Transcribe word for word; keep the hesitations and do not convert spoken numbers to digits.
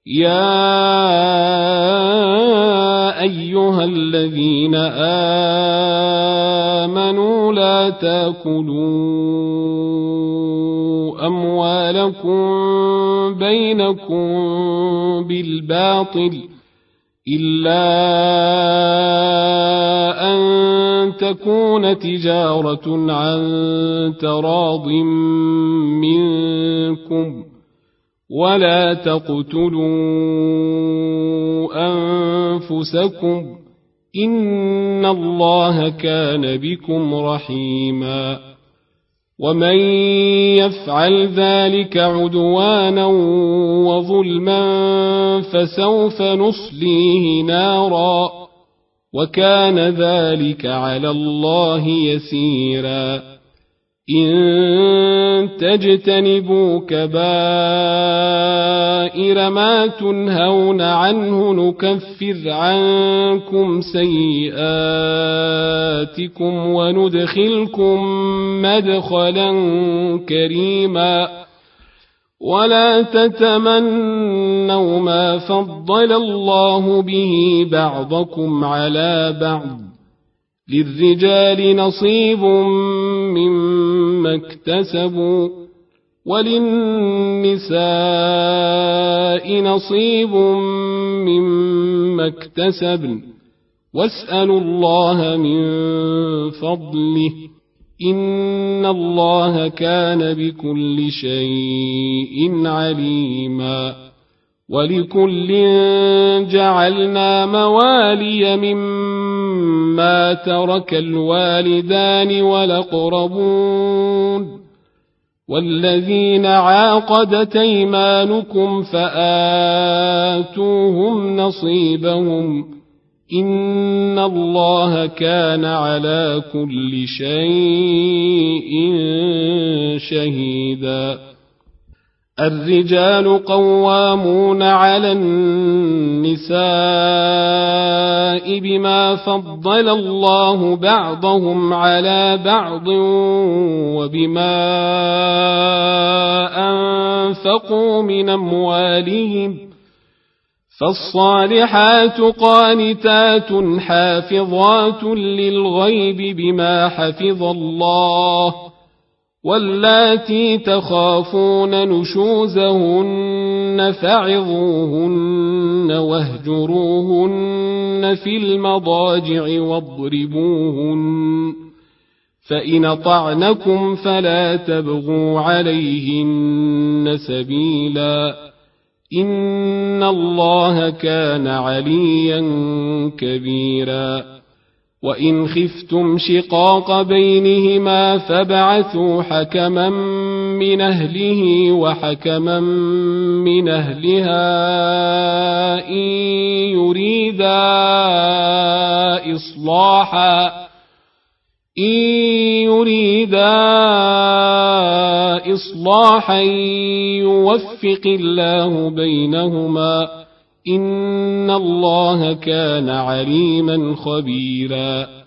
يا أيها الذين آمنوا لا تأكلوا أموالكم بينكم بالباطل إلا أن تكون تجارة عن تراض منكم ولا تقتلوا أنفسكم إن الله كان بكم رحيما ومن يفعل ذلك عدوانا وظلما فسوف نصليه نارا وكان ذلك على الله يسيرا إن تجتنبوا كبائر ما تنهون عنه نكفر عنكم سيئاتكم وندخلكم مدخلا كريما ولا تتمنوا ما فضل الله به بعضكم على بعض للرجال نصيب مما اكتسبوا وللنساء نصيب مما اكتسبن واسألوا الله من فضله إن الله كان بكل شيء عليما ولكل جعلنا موالي مما ترك الوالدان والأقربون والذين عاقدت أيمانكم فآتوهم نصيبهم إن الله كان على كل شيء شهيدا الرجال قوامون على النساء بما فضل الله بعضهم على بعض وبما أنفقوا من أموالهم فالصالحات قانتات حافظات للغيب بما حفظ الله واللاتي تخافون نشوزهن فعظوهن واهجروهن في المضاجع واضربوهن فإن أطعنكم فلا تبغوا عليهن سبيلا إن الله كان عليا كبيرا وإن خفتم شقاق بينهما فابعثوا حكما من أهله وحكما من أهلها إن يريدا إصلاحا إن يريدا إصلاحا يوفق الله بينهما إن الله كان عليما خبيرا